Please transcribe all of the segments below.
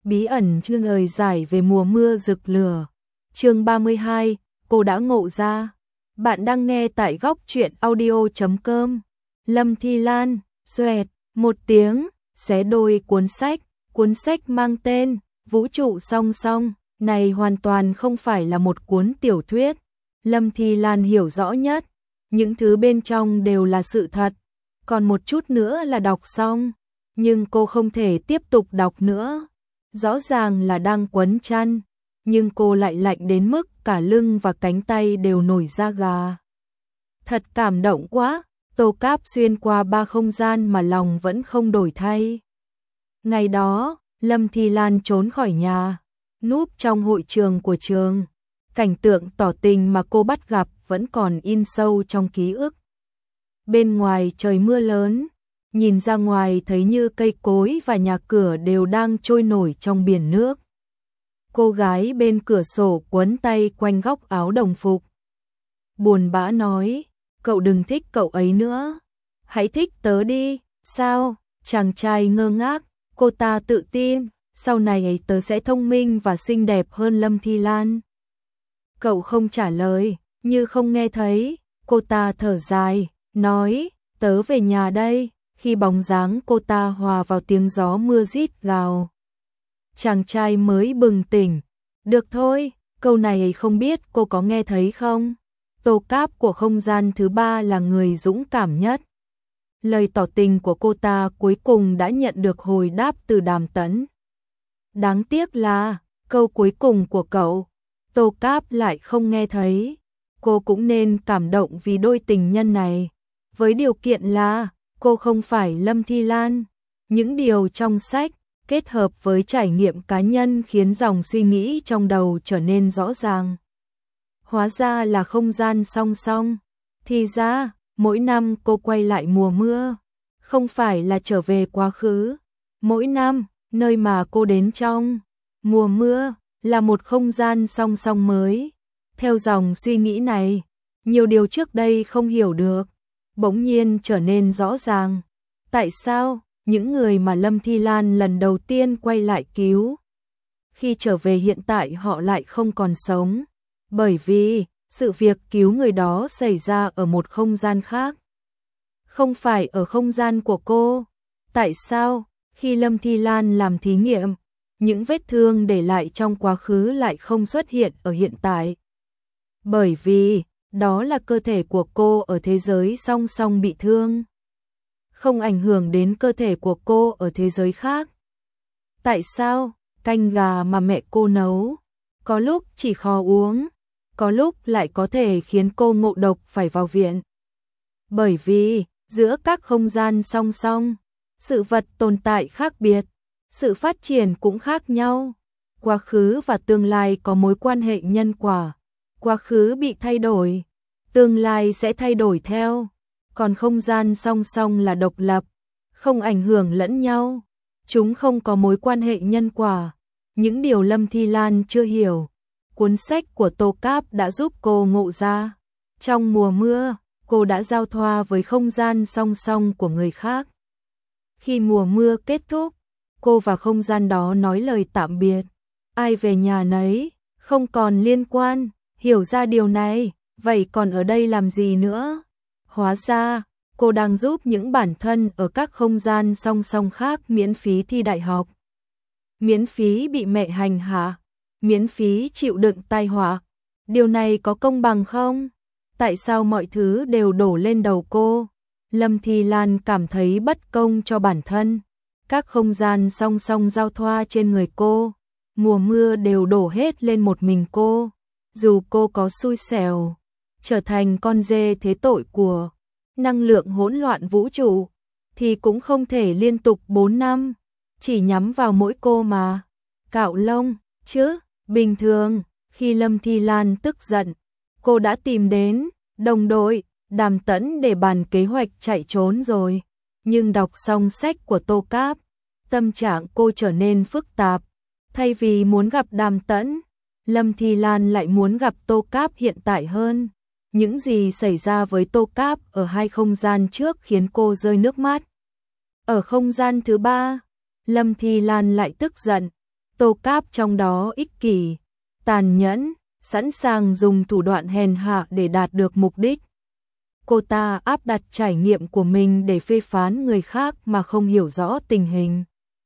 Bí ẩn chương lời giải về mùa mưa rực lửa. Chương 32, cô đã ngộ ra. Bạn đang nghe tại góc truyện audio.com. Lâm Thi Lan, xoẹt, một tiếng, xé đôi cuốn sách mang tên Vũ trụ song song, này hoàn toàn không phải là một cuốn tiểu thuyết. Lâm Thi Lan hiểu rõ nhất, những thứ bên trong đều là sự thật, còn một chút nữa là đọc xong, nhưng cô không thể tiếp tục đọc nữa. Rõ ràng là đang quấn chăn, nhưng cô lại lạnh đến mức cả lưng và cánh tay đều nổi da gà. Thật cảm động quá, Tô Cáp xuyên qua 3 không gian mà lòng vẫn không đổi thay. Ngày đó, Lâm Thi Lan trốn khỏi nhà, núp trong hội trường của trường. Cảnh tượng tỏ tình mà cô bắt gặp vẫn còn in sâu trong ký ức. Bên ngoài trời mưa lớn, nhìn ra ngoài thấy như cây cối và nhà cửa đều đang trôi nổi trong biển nước. Cô gái bên cửa sổ quấn tay quanh góc áo đồng phục. Buồn bã nói, cậu đừng thích cậu ấy nữa. Hãy thích tớ đi, sao? Chàng trai ngơ ngác, cô ta tự tin, sau này tớ sẽ thông minh và xinh đẹp hơn Lâm Thi Lan. Cậu không trả lời, như không nghe thấy, cô ta thở dài, nói, tớ về nhà đây. Khi bóng dáng cô ta hòa vào tiếng gió mưa rít gào, chàng trai mới bừng tỉnh. Được thôi, câu này không biết cô có nghe thấy không? Tô Cáp của không gian thứ 3 là người dũng cảm nhất. Lời tỏ tình của cô ta cuối cùng đã nhận được hồi đáp từ Đàm Tẫn. Đáng tiếc là, câu cuối cùng của cậu, Tô Cáp lại không nghe thấy. Cô cũng nên cảm động vì đôi tình nhân này, với điều kiện là cô không phải Lâm Thi Lan. Những điều trong sách kết hợp với trải nghiệm cá nhân khiến dòng suy nghĩ trong đầu trở nên rõ ràng. Hóa ra là không gian song song. Thì ra, mỗi năm cô quay lại mùa mưa, không phải là trở về quá khứ. Mỗi năm, nơi mà cô đến trong mùa mưa là một không gian song song mới. Theo dòng suy nghĩ này, nhiều điều trước đây không hiểu được bỗng nhiên trở nên rõ ràng. Tại sao những người mà Lâm Thi Lan lần đầu tiên quay lại cứu, khi trở về hiện tại họ lại không còn sống? Bởi vì sự việc cứu người đó xảy ra ở một không gian khác, không phải ở không gian của cô. Tại sao khi Lâm Thi Lan làm thí nghiệm, những vết thương để lại trong quá khứ lại không xuất hiện ở hiện tại? Bởi vì đó là cơ thể của cô ở thế giới song song bị thương, không ảnh hưởng đến cơ thể của cô ở thế giới khác. Tại sao canh gà mà mẹ cô nấu có lúc chỉ khó uống, có lúc lại có thể khiến cô ngộ độc phải vào viện? Bởi vì giữa các không gian song song, sự vật tồn tại khác biệt, sự phát triển cũng khác nhau. Quá khứ và tương lai có mối quan hệ nhân quả. Quá khứ bị thay đổi, tương lai sẽ thay đổi theo. Còn không gian song song là độc lập, không ảnh hưởng lẫn nhau. Chúng không có mối quan hệ nhân quả. Những điều Lâm Thi Lan chưa hiểu, cuốn sách của Tô Cáp đã giúp cô ngộ ra. Trong mùa mưa, cô đã giao thoa với không gian song song của người khác. Khi mùa mưa kết thúc, cô và không gian đó nói lời tạm biệt. Ai về nhà nấy, không còn liên quan. Hiểu ra điều này, vậy còn ở đây làm gì nữa? Hóa ra, cô đang giúp những bản thân ở các không gian song song khác miễn phí thi đại học, miễn phí bị mẹ hành hạ, miễn phí chịu đựng tai họa. Điều này có công bằng không? Tại sao mọi thứ đều đổ lên đầu cô? Lâm Thi Lan cảm thấy bất công cho bản thân. Các không gian song song giao thoa trên người cô, mùa mưa đều đổ hết lên một mình cô. Dù cô có xui xẻo trở thành con dê thế tội của năng lượng hỗn loạn vũ trụ, thì cũng không thể liên tục 4 năm chỉ nhắm vào mỗi cô mà cạo lông chứ. Bình thường, khi Lâm Thi Lan tức giận, cô đã tìm đến đồng đội Đàm Tẫn để bàn kế hoạch chạy trốn rồi. Nhưng đọc xong sách của Tô Cáp, tâm trạng cô trở nên phức tạp. Thay vì muốn gặp Đàm Tẫn, Lâm Thi Lan lại muốn gặp Tô Cáp hiện tại hơn. Những gì xảy ra với Tô Cáp ở 2 không gian trước khiến cô rơi nước mắt. Ở không gian thứ 3, Lâm Thi Lan lại tức giận. Tô Cáp trong đó ích kỷ, tàn nhẫn, sẵn sàng dùng thủ đoạn hèn hạ để đạt được mục đích. Cô ta áp đặt trải nghiệm của mình để phê phán người khác mà không hiểu rõ tình hình.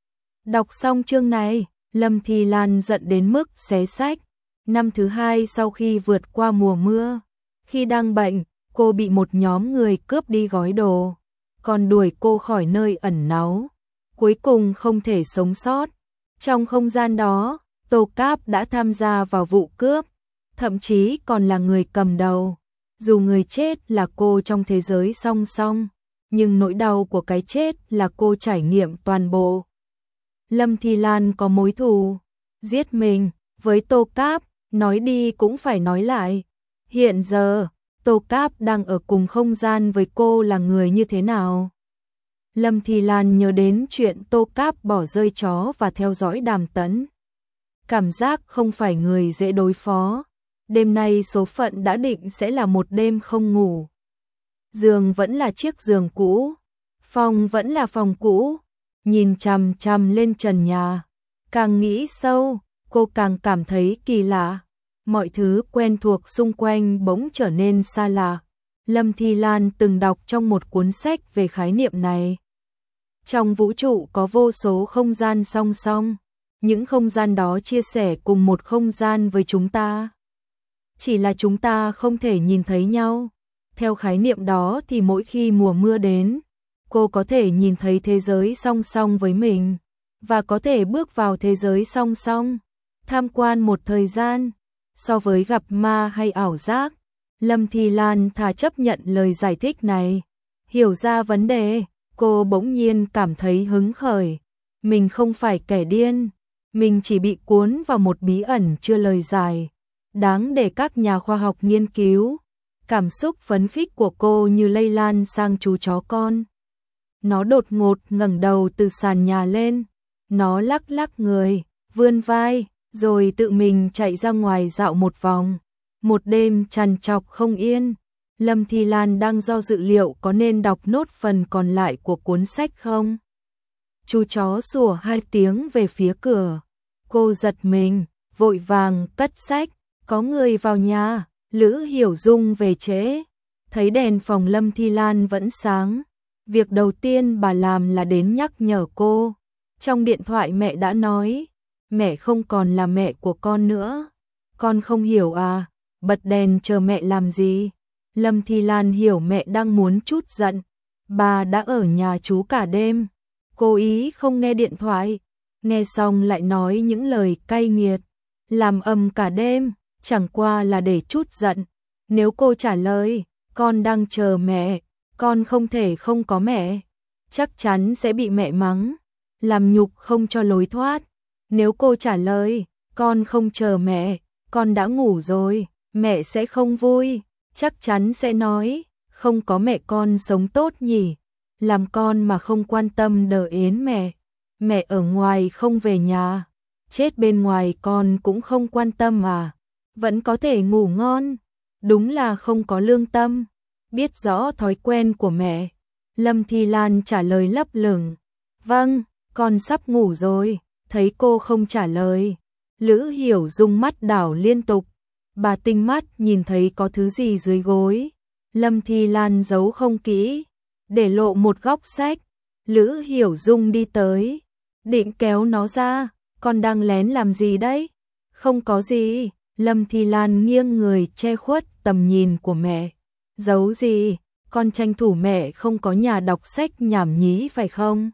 Đọc xong chương này, Lâm Thi Lan giận đến mức xé xách. Năm thứ hai sau khi vượt qua mùa mưa, khi đang bệnh, cô bị một nhóm người cướp đi gói đồ, còn đuổi cô khỏi nơi ẩn náu. Cuối cùng không thể sống sót. Trong không gian đó, Tô Cáp đã tham gia vào vụ cướp, thậm chí còn là người cầm đầu. Dù người chết là cô trong thế giới song song, nhưng nỗi đau của cái chết là cô trải nghiệm toàn bộ. Lâm Thi Lan có mối thù, giết mình, với Tô Cáp, nói đi cũng phải nói lại. Hiện giờ, Tô Cáp đang ở cùng không gian với cô là người như thế nào? Lâm Thi Lan nhớ đến chuyện Tô Cáp bỏ rơi chó và theo dõi Đàm Tấn. Cảm giác không phải người dễ đối phó. Đêm nay số phận đã định sẽ là một đêm không ngủ. Giường vẫn là chiếc giường cũ, phòng vẫn là phòng cũ, nhìn chằm chằm lên trần nhà. Càng nghĩ sâu, cô càng cảm thấy kỳ lạ. Mọi thứ quen thuộc xung quanh bỗng trở nên xa lạ. Lâm Thi Lan từng đọc trong một cuốn sách về khái niệm này. Trong vũ trụ có vô số không gian song song, những không gian đó chia sẻ cùng một không gian với chúng ta. Chỉ là chúng ta không thể nhìn thấy nhau. Theo khái niệm đó thì mỗi khi mùa mưa đến, cô có thể nhìn thấy thế giới song song với mình, và có thể bước vào thế giới song song, tham quan một thời gian. So với gặp ma hay ảo giác, Lâm Thi Lan thà chấp nhận lời giải thích này. Hiểu ra vấn đề, cô bỗng nhiên cảm thấy hứng khởi. Mình không phải kẻ điên, mình chỉ bị cuốn vào một bí ẩn chưa lời giải, đáng để các nhà khoa học nghiên cứu. Cảm xúc phấn khích của cô như lây lan sang chú chó con. Nó đột ngột ngẩng đầu từ sàn nhà lên, nó lắc lắc người, vươn vai, rồi tự mình chạy ra ngoài dạo một vòng. Một đêm trằn trọc không yên, Lâm Thi Lan đang do dự liệu có nên đọc nốt phần còn lại của cuốn sách không. Chú chó sủa 2 tiếng về phía cửa. Cô giật mình, vội vàng cất sách. Có người vào nhà. Lữ Hiểu Dung về trễ. Thấy đèn phòng Lâm Thi Lan vẫn sáng, việc đầu tiên bà làm là đến nhắc nhở cô. Trong điện thoại mẹ đã nói, mẹ không còn là mẹ của con nữa. Con không hiểu à, bật đèn chờ mẹ làm gì? Lâm Thi Lan hiểu mẹ đang muốn trút giận. Bà đã ở nhà chú cả đêm, cố ý không nghe điện thoại, nghe xong lại nói những lời cay nghiệt, làm ầm cả đêm, chẳng qua là để trút giận. Nếu cô trả lời, con đang chờ mẹ, con không thể không có mẹ, chắc chắn sẽ bị mẹ mắng, làm nhục không cho lối thoát. Nếu cô trả lời, con không chờ mẹ, con đã ngủ rồi, mẹ sẽ không vui, chắc chắn sẽ nói, không có mẹ con sống tốt nhỉ, làm con mà không quan tâm đợi yến mẹ, mẹ ở ngoài không về nhà, chết bên ngoài con cũng không quan tâm à, vẫn có thể ngủ ngon, đúng là không có lương tâm, biết rõ thói quen của mẹ. Lâm Thi Lan trả lời lấp lửng, vâng, con sắp ngủ rồi. Thấy cô không trả lời, Lữ Hiểu Dung mắt đảo liên tục. Bà tinh mắt nhìn thấy có thứ gì dưới gối. Lâm Thi Lan giấu không kỹ, để lộ một góc sách. Lữ Hiểu Dung đi tới, định kéo nó ra. Con đang lén làm gì đấy? Không có gì. Lâm Thi Lan nghiêng người che khuất tầm nhìn của mẹ. Giấu gì? Con tranh thủ mẹ không có nhà đọc sách nhảm nhí phải không?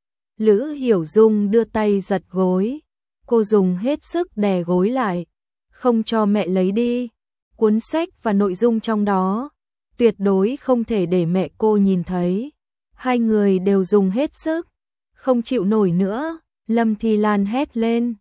Lữ Hiểu Dung đưa tay giật gối. Cô dùng hết sức đè gối lại, không cho mẹ lấy đi. Cuốn sách và nội dung trong đó, tuyệt đối không thể để mẹ cô nhìn thấy. Hai người đều dùng hết sức, không chịu nổi nữa. Lâm Thi Lan hét lên,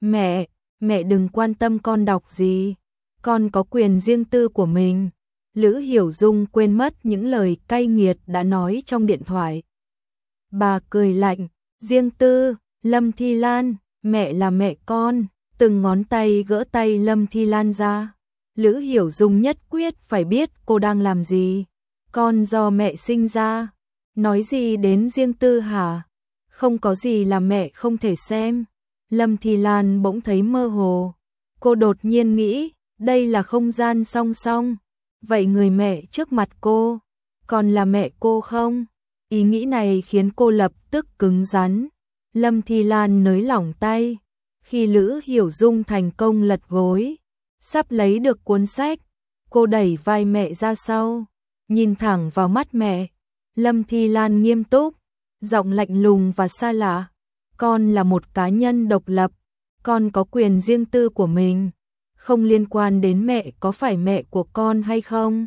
mẹ đừng quan tâm con đọc gì, con có quyền riêng tư của mình. Lữ Hiểu Dung quên mất những lời cay nghiệt đã nói trong điện thoại. Bà cười lạnh, riêng tư, Lâm Thi Lan, mẹ là mẹ con, từng ngón tay gỡ tay Lâm Thi Lan ra. Lữ Hiểu Dung nhất quyết phải biết cô đang làm gì. Con do mẹ sinh ra, nói gì đến riêng tư hả? Không có gì là mẹ không thể xem. Lâm Thi Lan bỗng thấy mơ hồ. Cô đột nhiên nghĩ, đây là không gian song song. Vậy người mẹ trước mặt cô, còn là mẹ cô không? Ý nghĩ này khiến cô lập tức cứng rắn. Lâm Thi Lan nới lỏng tay. Khi Lữ Hiểu Dung thành công lật gối, sắp lấy được cuốn sách, cô đẩy vai mẹ ra sau, nhìn thẳng vào mắt mẹ. Lâm Thi Lan nghiêm túc, giọng lạnh lùng và xa lạ. Con là một cá nhân độc lập, con có quyền riêng tư của mình, không liên quan đến mẹ có phải mẹ của con hay không.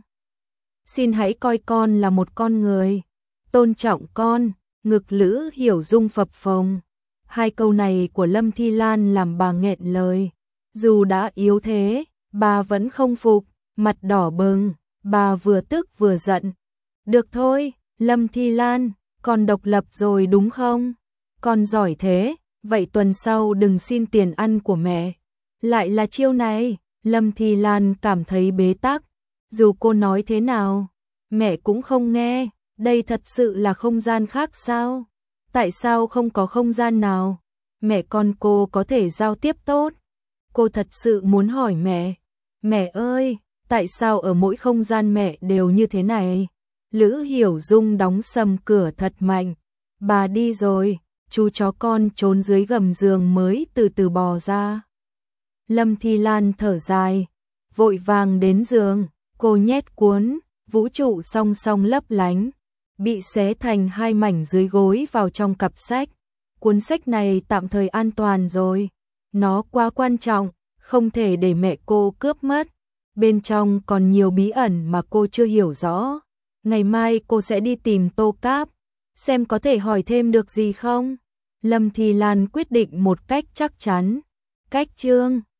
Xin hãy coi con là một con người, tôn trọng con. Ngực Lữ Hiểu Dung phập phồng. Hai câu này của Lâm Thi Lan làm bà nghẹn lời. Dù đã yếu thế, bà vẫn không phục, mặt đỏ bừng, bà vừa tức vừa giận. Được thôi, Lâm Thi Lan, con độc lập rồi đúng không? Con giỏi thế, vậy tuần sau đừng xin tiền ăn của mẹ. Lại là chiêu này, Lâm Thi Lan cảm thấy bế tắc. Dù cô nói thế nào, mẹ cũng không nghe. Đây thật sự là không gian khác sao? Tại sao không có không gian nào mẹ con cô có thể giao tiếp tốt? Cô thật sự muốn hỏi mẹ. Mẹ ơi, tại sao ở mỗi không gian mẹ đều như thế này? Lữ Hiểu Dung đóng sầm cửa thật mạnh. Bà đi rồi, chú chó con trốn dưới gầm giường mới từ từ bò ra. Lâm Thi Lan thở dài, vội vàng đến giường, cô nhét cuốn Vũ trụ song song lấp lánh, bị xé thành hai mảnh dưới gối vào trong cặp sách. Cuốn sách này tạm thời an toàn rồi, nó quá quan trọng, không thể để mẹ cô cướp mất. Bên trong còn nhiều bí ẩn mà cô chưa hiểu rõ. Ngày mai cô sẽ đi tìm Tô Cáp, xem có thể hỏi thêm được gì không. Lâm Thi Lan quyết định một cách chắc chắn. Cách chương